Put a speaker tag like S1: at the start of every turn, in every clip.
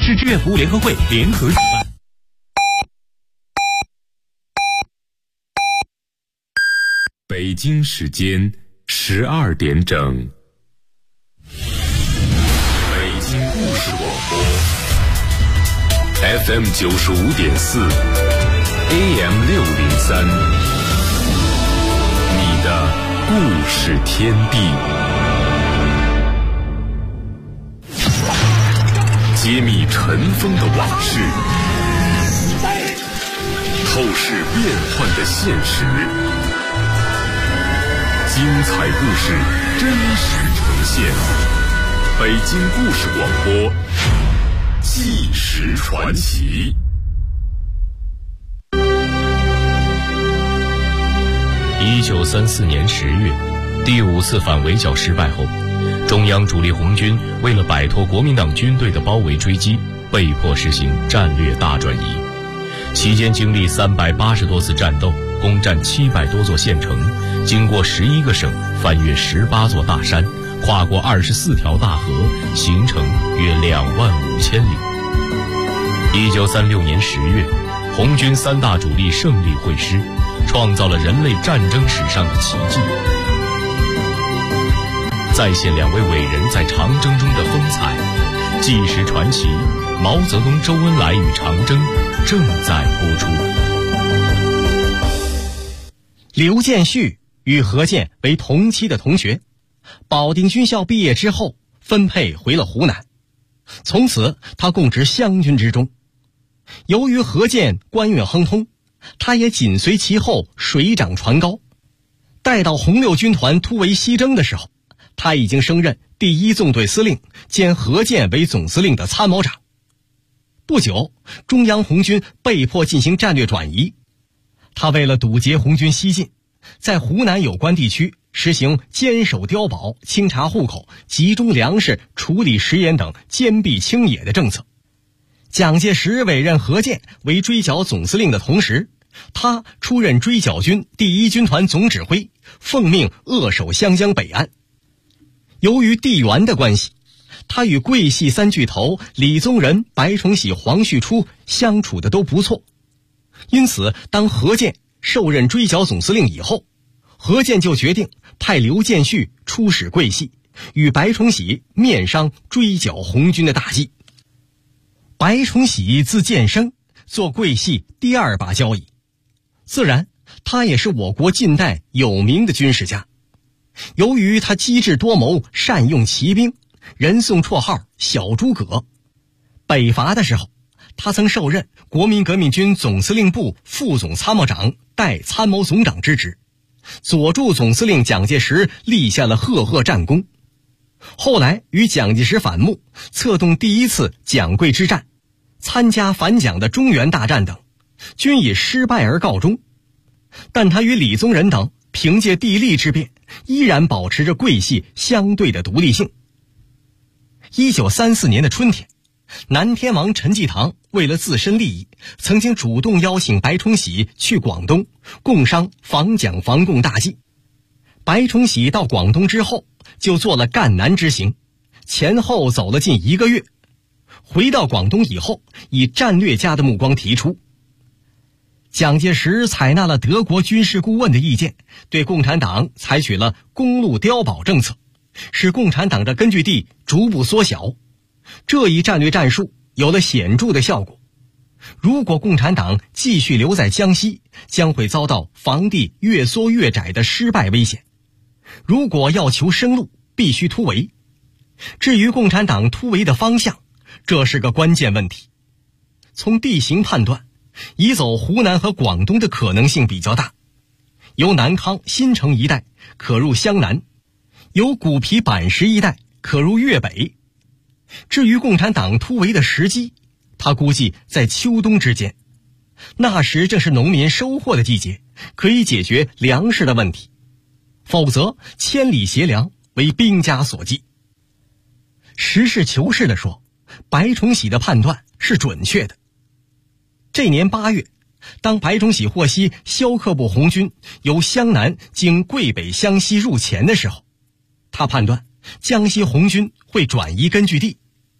S1: 市志愿服务联合会联合主办。
S2: 北京时间12点整。北京故事广播 FM 95.4 AM 603，你的故事天地。揭秘尘封的往事，透视变幻的现实，精彩故事真实呈现。北京故事广播，纪实传奇。
S3: 1934年10月，第5次反围剿失败后，中央主力红军为了摆脱国民党军队的包围追击，被迫实行战略大转移。期间经历380多次战斗，攻占700多座县城，经过11个省，翻越18座大山，跨过24条大河，行程约25000里。1936年10月，红军3大主力胜利会师，创造了人类战争史上的奇迹。再现2位伟人在长征中的风采，纪实传奇，毛泽东、周恩来与长征正在播出。
S4: 刘建绪与何健为同期的同学，保定军校毕业之后分配回了湖南，从此他供职湘军之中。由于何健官运亨通，他也紧随其后水涨船高。待到红六军团突围西征的时候，他已经升任第1纵队司令，兼何健为总司令的参谋长。不久，中央红军被迫进行战略转移，他为了堵截红军西进，在湖南有关地区实行坚守碉堡、清查户口、集中粮食、处理食盐等坚壁清野的政策。蒋介石委任何健为追剿总司令的同时，他出任追剿军第1军团总指挥，奉命扼守湘江北岸。由于地缘的关系，他与桂系3巨头李宗仁、白崇禧、黄旭初相处的都不错。因此当何健受任追剿总司令以后，何健就决定派刘建绪出使桂系，与白崇禧面商追剿红军的大计。白崇禧字建生，做桂系第2把交椅，自然他也是我国近代有名的军事家。由于他机智多谋，善用骑兵，人送绰号小诸葛。北伐的时候，他曾受任国民革命军总司令部副总参谋长、代参谋总长之职，佐助总司令蒋介石立下了赫赫战功。后来与蒋介石反目，策动第1次蒋桂之战，参加反蒋的中原大战等，均以失败而告终。但他与李宗仁等凭借地利之便，依然保持着桂系相对的独立性。1934年的春天，南天王陈济棠为了自身利益，曾经主动邀请白崇禧去广东共商防蒋防共大计。白崇禧到广东之后，就做了赣南之行，前后走了近1个月。回到广东以后，以战略家的目光提出，蒋介石采纳了德国军事顾问的意见，对共产党采取了公路碉堡政策，使共产党的根据地逐步缩小。这一战略战术有了显著的效果。如果共产党继续留在江西，将会遭到防地越缩越窄的失败危险。如果要求生路，必须突围。至于共产党突围的方向，这是个关键问题。从地形判断，移走湖南和广东的可能性比较大。由南康、新城一带可入湘南，由古皮板石一带可入粤北。至于共产党突围的时机，他估计在秋冬之间，那时正是农民收获的季节，可以解决粮食的问题。否则千里携粮为兵家所忌。实事求是地说，白崇禧的判断是准确的。这年8月，当白崇禧获悉萧克部红军由湘南经桂北湘西入黔的时候，他判断江西红军会转移根据地。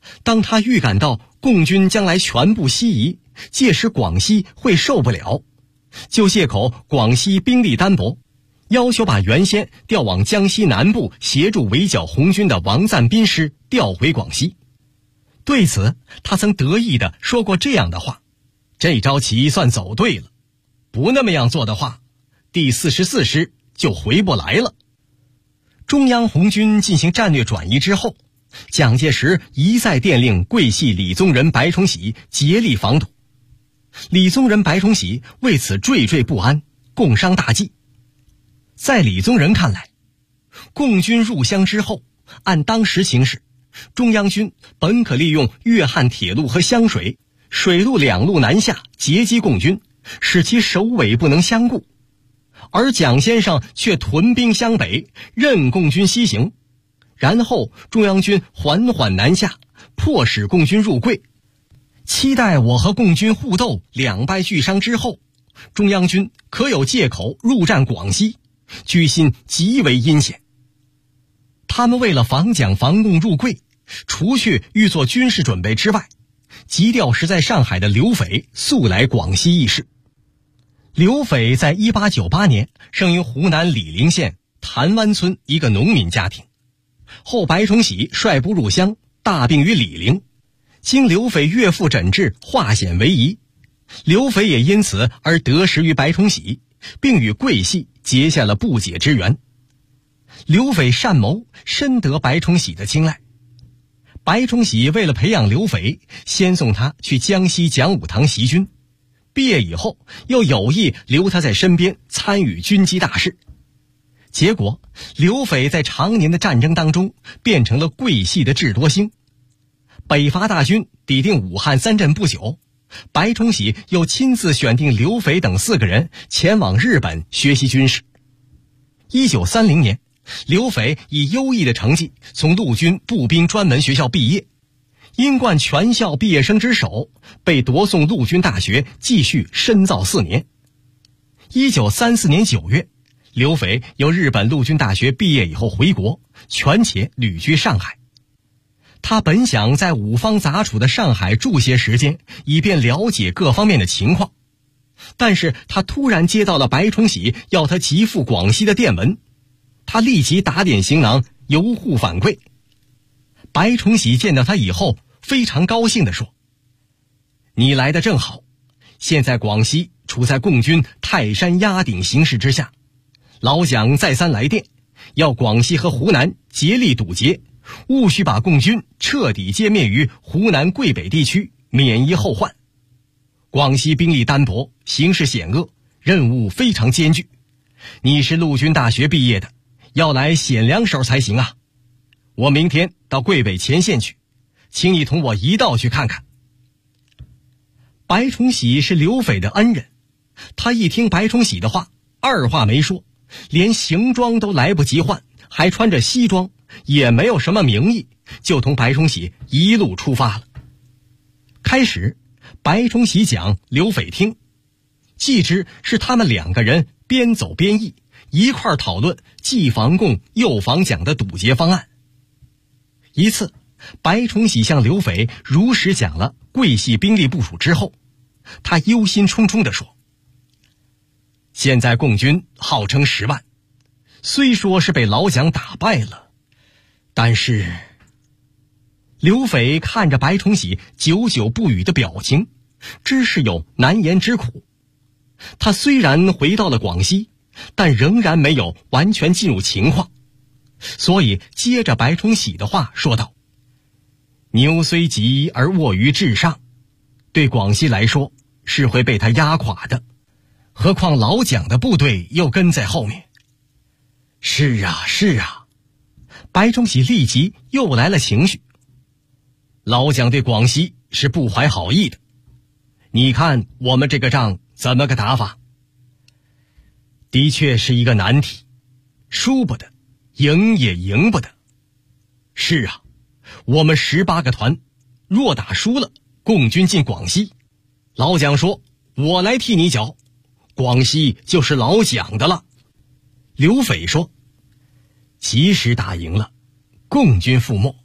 S4: 当他预感到共军将来全部西移，届时广西会受不了，就借口广西兵力单薄，要求把原先调往江西南部协助围剿红军的王赞斌师调回广西。对此，他曾得意地说过这样的话：这招棋算走对了，不那么样做的话，第44师就回不来了。中央红军进行战略转移之后，蒋介石一再电令桂系李宗仁、白崇禧竭力防堵。李宗仁、白崇禧为此惴惴不安，共商大计。在李宗仁看来，共军入湘之后，按当时形势，中央军本可利用粤汉铁路和湘水、水陆两路南下截击共军，使其首尾不能相顾。而蒋先生却屯兵湘北，任共军西行，然后中央军缓缓南下，迫使共军入桂。期待我和共军互斗两败俱伤之后，中央军可有借口入战广西，居心极为阴险。他们为了防蒋防共入桂，除去预做军事准备之外，急调时在上海的刘斐速来广西议事。刘斐在1898年生于湖南醴陵县潭湾村一个农民家庭，后白崇禧率部入湘，大病于醴陵，经刘斐岳父诊治，化险为夷。刘斐也因此而得识于白崇禧，并与桂系结下了不解之缘。刘斐善谋，深得白崇禧的青睐。白崇禧为了培养刘斐，先送他去江西讲武堂习军，毕业以后又有意留他在身边参与军机大事。结果刘斐在常年的战争当中变成了桂系的智多星。北伐大军抵定武汉3镇不久，白崇禧又亲自选定刘斐等4个人前往日本学习军事。1930年，刘斐以优异的成绩从陆军步兵专门学校毕业，因冠全校毕业生之首，被夺送陆军大学继续深造4年。1934年9月，刘斐由日本陆军大学毕业以后回国，权且旅居上海。他本想在五方杂处的上海住些时间，以便了解各方面的情况，但是他突然接到了白崇禧要他急赴广西的电文，他立即打点行囊，由沪返桂。白崇禧见到他以后，非常高兴地说：“你来得正好，现在广西处在共军泰山压顶形势之下，老蒋再三来电，要广西和湖南竭力堵截，务须把共军彻底歼灭于湖南桂北地区，免于后患。广西兵力单薄，形势险恶，任务非常艰巨。你是陆军大学毕业的，要来显两手才行啊！我明天到桂北前线去，请你同我一道去看看。”白崇禧是刘斐的恩人，他一听白崇禧的话，二话没说，连行装都来不及换，还穿着西装，也没有什么名义，就同白崇禧一路出发了。开始，白崇禧讲，刘斐听，既知是他们2个人边走边议，一块讨论既防共又防蒋的堵截方案。一次，白崇禧向刘斐如实讲了桂系兵力部署之后，他忧心忡忡地说：“现在共军号称10万，虽说是被老蒋打败了，但是……”刘斐看着白崇禧久久不语的表情，知是有难言之苦。他虽然回到了广西，但仍然没有完全进入情况，所以接着白崇禧的话说道：“牛虽急而卧于至上，对广西来说是会被他压垮的，何况老蒋的部队又跟在后面。”“是啊，是啊。”白崇禧立即又来了情绪。“老蒋对广西是不怀好意的，你看我们这个仗怎么个打法？”“的确是一个难题，输不得，赢也赢不得。”“是啊，我们18个团，若打输了，共军进广西，老蒋说我来替你剿，广西就是老蒋的了。”刘斐说：“即使打赢了，共军覆没，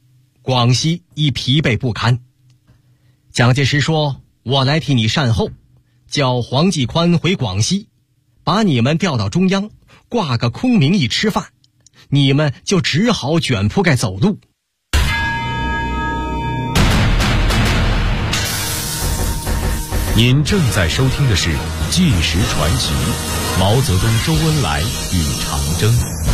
S4: 广西已疲惫不堪。蒋介石说，我来替你善后，叫黄继宽回广西，把你们调到中央，挂个空名义吃饭，你们就只好卷铺盖走路。
S3: 您正在收听的是《纪实传奇》，毛泽东、周恩来与长征。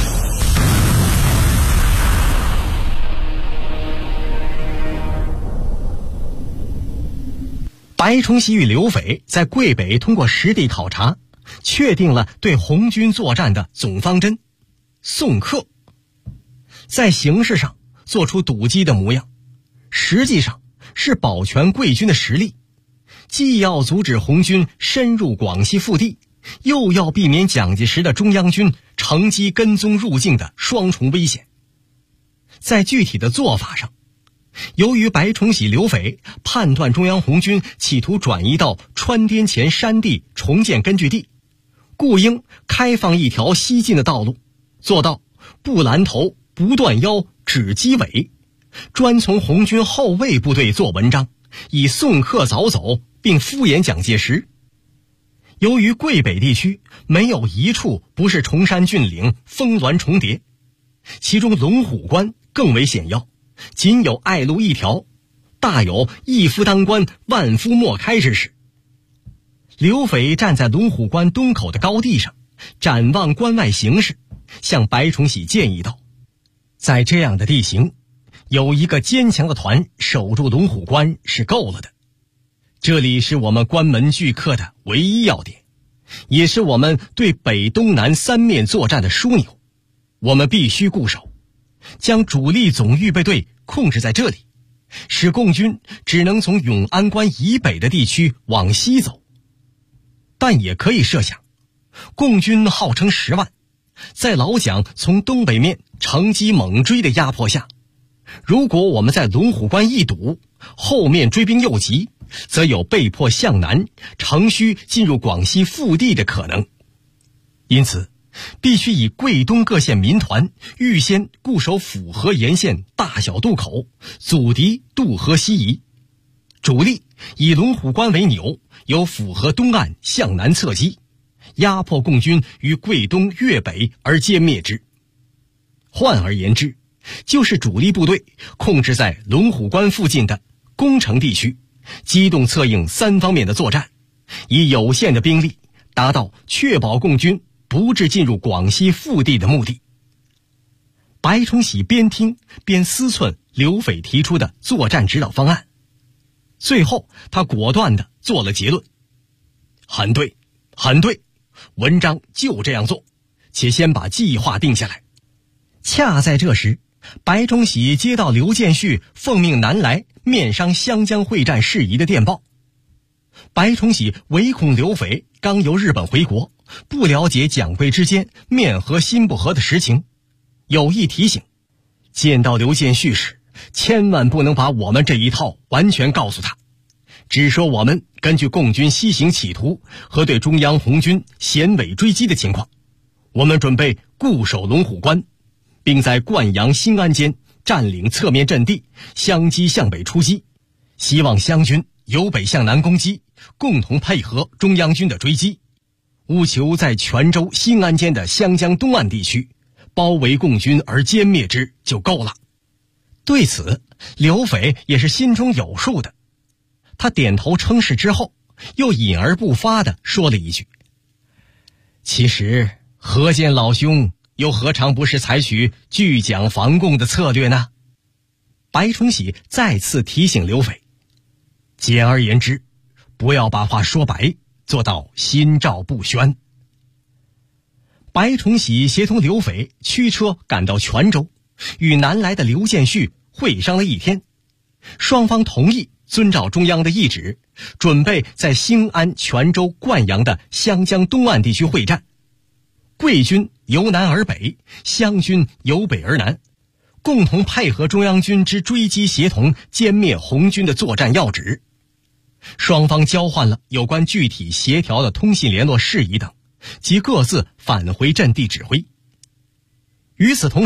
S4: 白崇禧与刘斐在桂北通过实地考察，确定了对红军作战的总方针：送客。在形式上做出堵击的模样，实际上是保全桂军的实力，既要阻止红军深入广西腹地，又要避免蒋介石的中央军乘机跟踪入境的双重危险。在具体的做法上，由于白崇禧、刘斐判断中央红军企图转移到川滇黔山地重建根据地，故应开放一条西进的道路，做到不拦头、不断腰、只击尾，专从红军后卫部队做文章，以送客早走，并敷衍蒋介石。由于桂北地区没有一处不是崇山峻岭、峰峦重叠，其中龙虎关更为险要，仅有隘路一条，大有一夫当关，万夫莫开之势。刘斐站在龙虎关东口的高地上，展望关外形势，向白崇禧建议道：在这样的地形，有一个坚强的团守住龙虎关是够了的。这里是我们关门拒客的唯一要点，也是我们对北东南三面作战的枢纽，我们必须固守，将主力总预备队控制在这里，使共军只能从永安关以北的地区往西走。但也可以设想，共军号称10万，在老蒋从东北面乘机猛追的压迫下，如果我们在龙虎关一堵，后面追兵又急，则有被迫向南乘虚进入广西腹地的可能。因此必须以桂东各县民团预先固守府河沿线大小渡口，阻敌渡河西移。主力以龙虎关为纽，由府河东岸向南侧击，压迫共军于桂东粤北而歼灭之。换而言之，就是主力部队控制在龙虎关附近的攻城地区，机动策应三方面的作战，以有限的兵力达到确保共军不致进入广西腹地的目的。白崇禧边听边思忖刘斐提出的作战指导方案，最后他果断地做了结论：很对，很对，文章就这样做，且先把计划定下来。恰在这时，白崇禧接到刘建绪奉命南来面商湘江会战事宜的电报。白崇禧唯恐刘斐刚由日本回国，不了解蒋桂之间面和心不和的实情，有意提醒，见到刘建绪时，千万不能把我们这一套完全告诉他，只说我们根据共军西行企图和对中央红军衔尾追击的情况，我们准备固守龙虎关，并在灌阳、新安间占领侧面阵地，相机向北出击，希望湘军由北向南攻击，共同配合中央军的追击，务求在泉州、新安间的湘江东岸地区包围共军而歼灭之就够了。对此，刘斐也是心中有数的，他点头称是之后，又隐而不发地说了一句：其实何见老兄又何尝不是采取拒蒋防共的策略呢？白崇禧再次提醒刘斐，简而言之，不要把话说白，做到心照不宣。白崇禧协同刘斐驱车赶到泉州，与南来的刘建绪会商了一天，双方同意遵照中央的意旨，准备在兴安、泉州、灌阳的湘江东岸地区会战。桂军由南而北，湘军由北而南，共同配合中央军之追击协同，歼灭红军的作战要旨。双方交换了有关具体协调的通信联络事宜等，即各自返回阵地指挥。与此同时，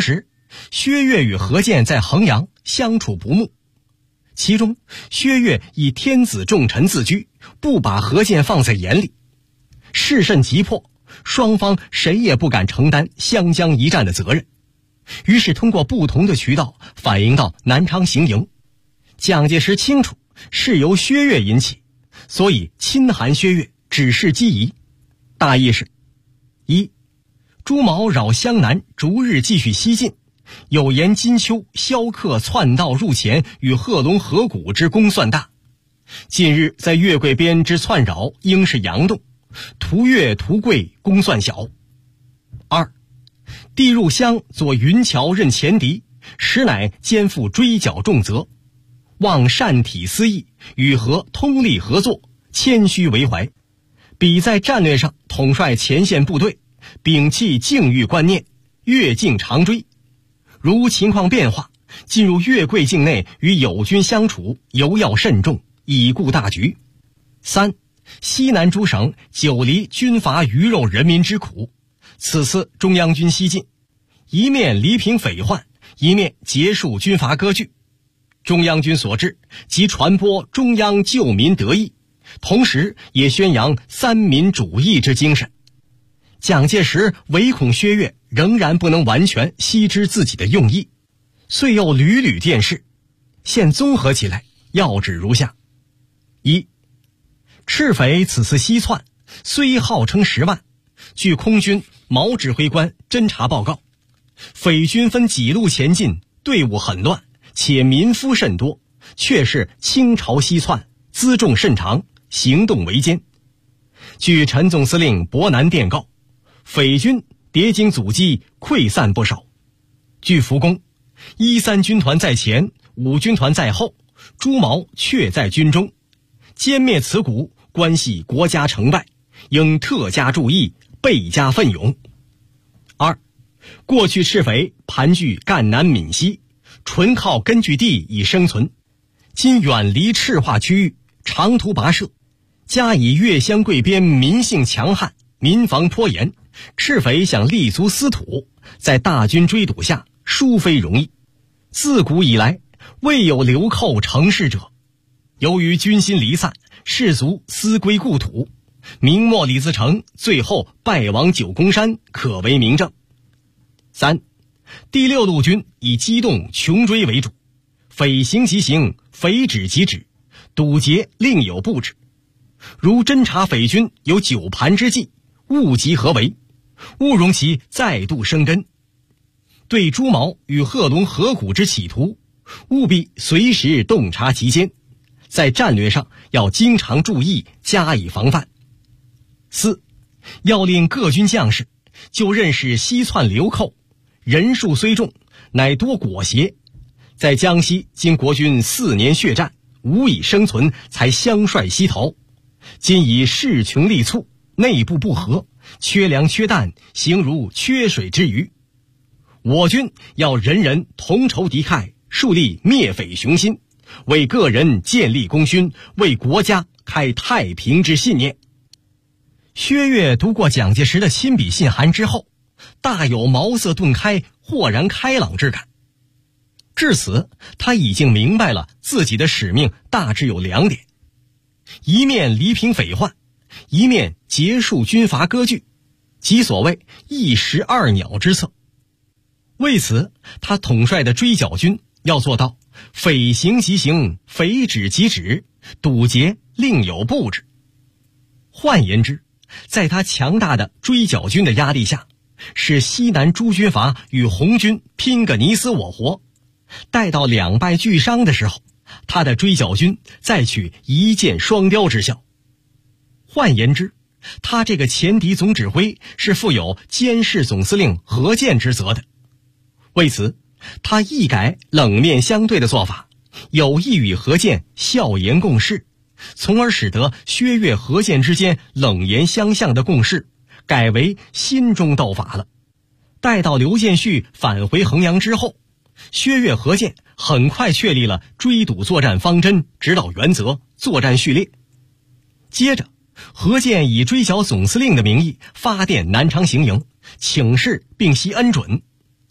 S4: 薛岳与何键在衡阳相处不睦，其中薛岳以天子重臣自居，不把何键放在眼里。事甚急迫，双方谁也不敢承担湘江一战的责任，于是通过不同的渠道反映到南昌行营。蒋介石清楚是由薛岳引起，所以亲函薛岳指示机宜，大意是：一、朱毛扰湘南，逐日继续西进，有言金秋萧克篡道入前，与贺龙合谷之功算大。近日在月桂边之窜扰，应是佯动，图越图贵功算小。二、帝入湘左云桥任前敌，实乃肩负追剿重责，望善体思义，与何通力合作，谦虚为怀。彼在战略上统帅前线部队，摒弃境域观念，越境长追。如情况变化，进入越桂境内与友军相处，尤要慎重，以顾大局。三、西南诸省久离军阀鱼肉人民之苦，此次中央军西进，一面黎平匪患，一面结束军阀割据。中央军所至，即传播中央救民得意，同时也宣扬三民主义之精神。蒋介石唯恐薛岳仍然不能完全悉知自己的用意，遂又屡屡电示。现综合起来，要旨如下：一、赤匪此次西窜，虽号称10万，据空军毛指挥官侦察报告，匪军分几路前进，队伍很乱，且民夫甚多，却是倾巢西窜，辎重甚长，行动维艰。据陈总司令伯南电告，匪军迭经阻击，溃散不少。据福公，13军团在前，5军团在后，朱毛却在军中，歼灭此股，关系国家成败，应特加注意，倍加奋勇。二、过去赤匪盘踞赣南闽西，纯靠根据地以生存，今远离赤化区域，长途跋涉，加以越湘桂边民性强悍，民防颇严，赤匪想立足司土，在大军追堵下殊非容易。自古以来未有流寇成事者，由于军心离散，士卒思归故土，明末李自成最后败亡九宫山，可为明证。三、第6路军以机动穷追为主，匪行即行，匪止即止，堵截另有布置。如侦察匪军有9盘之计，务急合围，勿容其再度生根。对朱毛与贺龙合谷之企图，务必随时洞察其间，在战略上要经常注意，加以防范。四、要令各军将士就认识西窜流寇，人数虽众，乃多裹挟，在江西经国军4年血战，无以生存，才相率西逃。今以势穷力促，内部不和，缺粮缺弹，形如缺水之鱼。我军要人人同仇敌忾，树立灭匪雄心，为个人建立功勋，为国家开太平之信念。薛岳读过蒋介石的亲笔信函之后，大有茅塞顿开、豁然开朗之感。至此，他已经明白了自己的使命大致有2点：一面黎平匪患，一面结束军阀割据，即所谓一石二鸟之策。为此，他统帅的追剿军要做到匪行即行，匪止即止，堵截另有布置。换言之，在他强大的追剿军的压力下，使西南诸军阀与红军拼个你死我活，待到两败俱伤的时候，他的追剿军再取一箭双雕之效。换言之，他这个前敌总指挥是负有监视总司令何键之责的。为此，他一改冷面相对的做法，有意与何键笑言共事，从而使得薛岳何键之间冷言相向的共事改为心中斗法了。待到刘建绪返回衡阳之后，薛岳何键很快确立了追堵作战方针、指导原则、作战序列。接着，何键以追剿总司令的名义发电南昌行营，请示并悉恩准。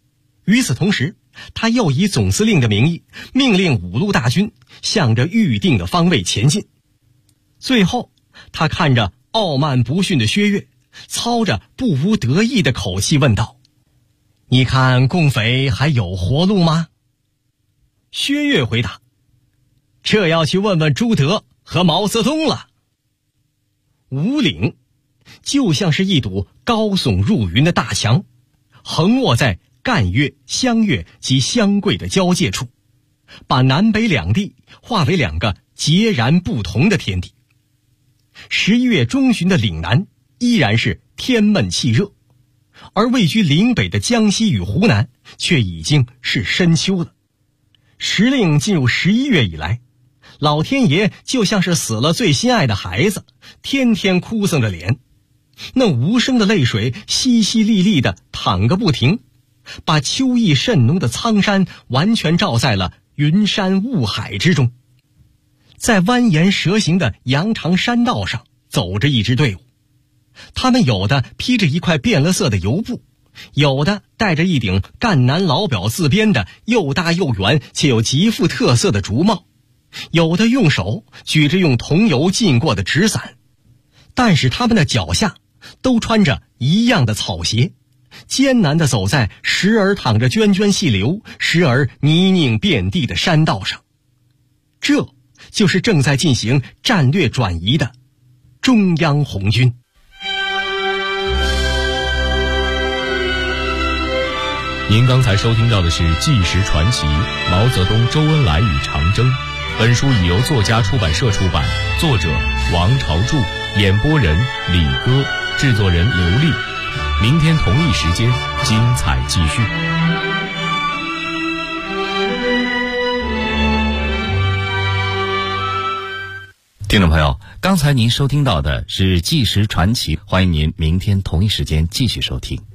S4: 与此同时，他又以总司令的名义命令五路大军向着预定的方位前进。最后，他看着傲慢不逊的薛岳，操着不无得意的口气问道：“你看共匪还有活路吗？”薛岳回答：“这要去问问朱德和毛泽东了。”五岭就像是一堵高耸入云的大墙，横卧在赣粤、湘粤及湘桂的交界处，把南北两地划为两个截然不同的天地。11月中旬的岭南依然是天闷气热，而位居岭北的江西与湖南却已经是深秋了。时令进入11月以来，老天爷就像是死了最心爱的孩子，天天哭丧着脸，那无声的泪水淅淅沥沥地淌个不停，把秋意甚浓的苍山完全罩在了云山雾海之中。在蜿蜒蛇形的羊肠山道上走着一支队伍，他们有的披着一块变了色的油布，有的戴着一顶赣南老表自编的又大又圆且有极富特色的竹帽，有的用手举着用桐油浸过的纸伞，但是他们的脚下都穿着一样的草鞋，艰难地走在时而淌着涓涓细流，时而泥泞遍地的山道上。这就是正在进行战略转移的中央红军。
S3: 您刚才收听到的是《纪实传奇：毛泽东、周恩来与长征》。本书已由作家出版社出版，作者王朝柱，演播人李歌，制作人刘丽。明天同一时间，精彩继续。
S1: 听众朋友，刚才您收听到的是《纪实传奇》，欢迎您明天同一时间继续收听。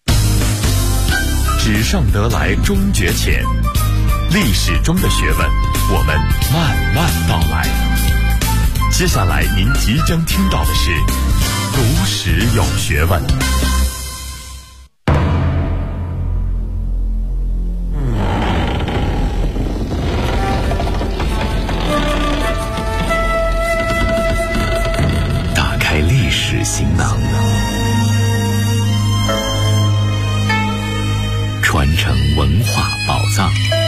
S2: 纸上得来终觉浅，历史中的学问，我们慢慢道来。接下来您即将听到的是读史有学问。打开历史行囊，传承文化宝藏。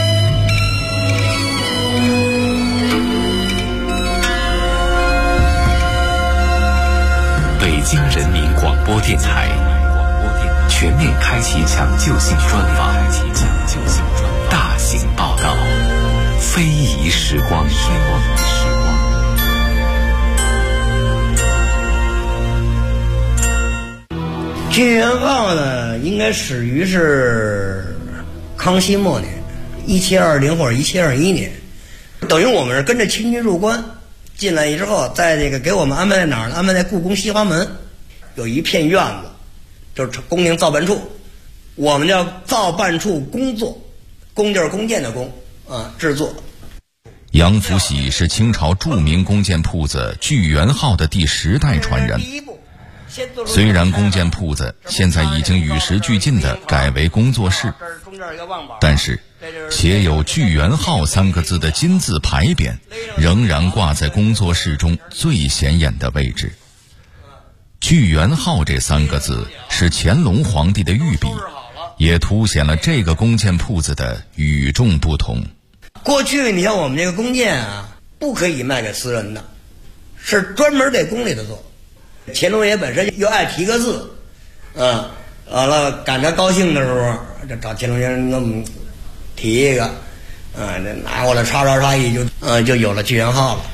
S2: 北京人民广播电台全面开启抢救性专访，大型报道，非遗时光。
S5: 军元号呢，应该始于是康熙末年，1720或者1721年，等于我们是跟着清军入关进来之后，在这个给我们安排在哪儿呢？安排在故宫西华门，有一片院子，就是宫廷造办处，我们叫造办处工作，工就是弓箭的弓啊，制作。
S6: 杨福喜是清朝著名弓箭铺子聚源号的第10代传人。虽然弓箭铺子现在已经与时俱进地改为工作室，但是写有聚源号3个字的金字牌匾仍然挂在工作室中最显眼的位置。聚源号这3个字是乾隆皇帝的御笔，也凸显了这个弓箭铺子的与众不同。
S5: 过去你像我们这个弓箭啊，不可以卖给私人的，是专门给宫里的做。乾隆爷本身又爱提个字，完了赶着高兴的时候，就找乾隆爷给我们提一个，这拿过来刷一就有了聚源号了。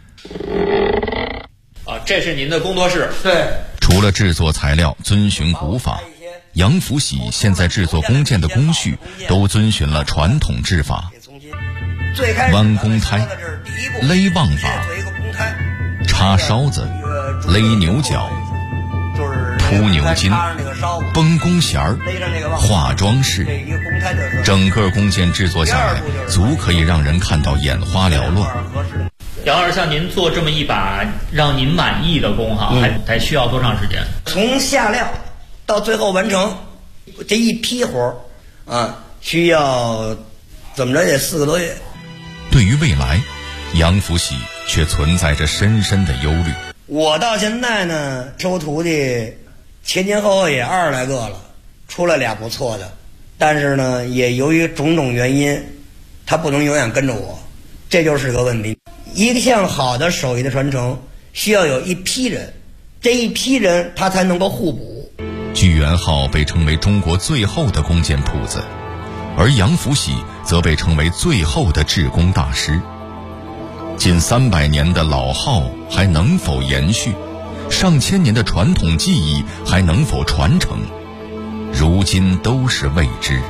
S7: 这是您的工作室。
S5: 对。
S6: 除了制作材料遵循古法，杨福喜现在制作弓箭的工序都遵循了传统制法，弯弓胎、勒望法、插梢子、勒牛角、铺牛筋、绷弓弦儿、化装饰，整个弓箭制作下来，足可以让人看到眼花缭乱。
S7: 杨老师，像您做这么一把让您满意的弓哈，还需要多长时间？
S5: 从下料到最后完成这一批活需要怎么着也4个多月。
S6: 对于未来，杨福喜却存在着深深的忧虑。
S5: 我到现在呢，收徒弟前后也20来个了，出来俩不错的，但是呢，也由于种种原因，他不能永远跟着我，这就是个问题。一项好的手艺的传承，需要有一批人，这一批人他才能够互补。
S6: 聚源号被称为中国最后的弓箭铺子，而杨福喜则被称为最后的制弓大师。近300年的老号还能否延续？上千年的传统技艺还能否传承？如今都是未知。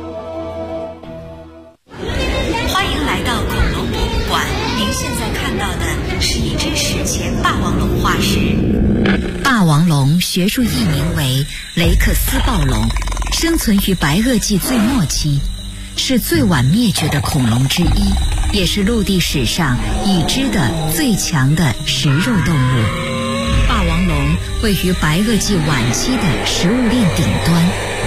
S8: 欢迎来到恐龙博物馆，您现在看到的是一只史前霸王龙化石。霸王龙学术译名为雷克斯暴龙，生存于白垩纪最末期，是最晚灭绝的恐龙之一，也是陆地史上已知的最强的食肉动物。霸王龙位于白垩纪晚期的食物链顶端。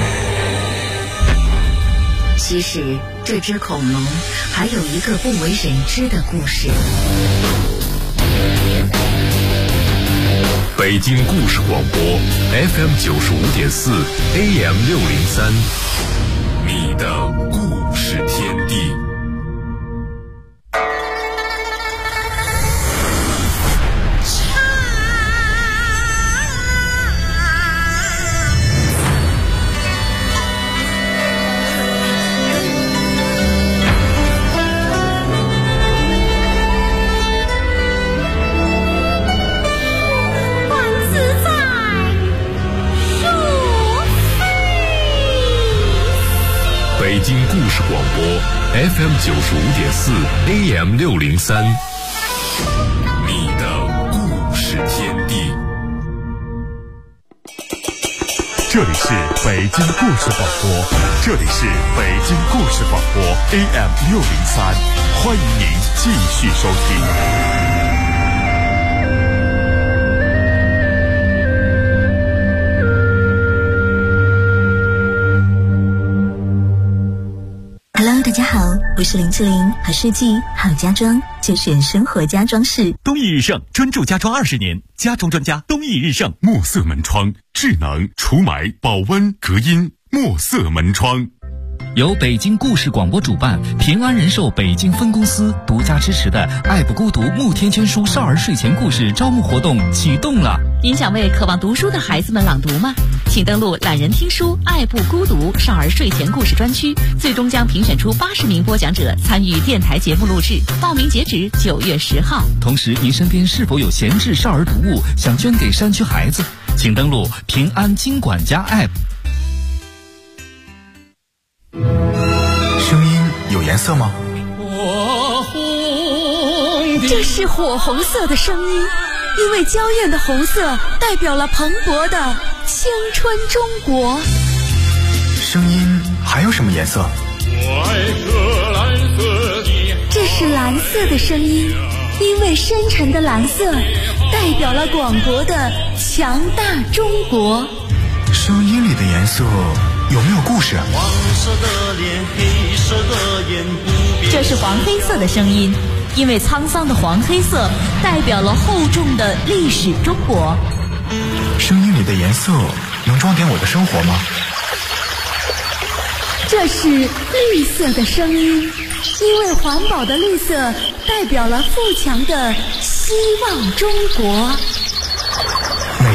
S8: 其实这只恐龙还有一个不为人知的故事。
S2: 北京故事广播 FM 95.4 AM 603，你的故事天地。北京故事广播 FM 95.4 AM 603，你的故事天地。这里是北京故事广播，这里是北京故事广播 AM 603，欢迎您继续收听。
S9: 大家好，我是林志玲，好设计好家装就选生活家装饰。
S2: 东义日盛专注家装20年，家装专家东义日盛。墨色门窗，智能除霾、保温、隔音，墨色门窗。
S1: 由北京故事广播主办，平安人寿北京分公司独家支持的爱不孤独慕天娟书少儿睡前故事招募活动启动了。
S8: 您想为渴望读书的孩子们朗读吗？请登录懒人听书爱不孤独少儿睡前故事专区，最终将评选出80名播讲者参与电台节目录制，报名截止9月10号。
S1: 同时，您身边是否有闲置少儿读物想捐给山区孩子？请登录平安金管家 App。
S10: 声音有颜色吗？
S8: 这是火红色的声音，因为娇艳的红色代表了蓬勃的青春中国。
S10: 声音还有什么颜色？
S9: 这是蓝色的声音，因为深沉的蓝色代表了广博的强大中国。
S10: 声音里的颜色有没有故事？
S11: 黄色的脸，黑色的眼，不变。
S8: 这是黄黑色的声音，因为沧桑的黄黑色代表了厚重的历史中国。
S10: 声音里的颜色能装点我的生活吗？
S9: 这是绿色的声音，因为环保的绿色代表了富强的希望中国。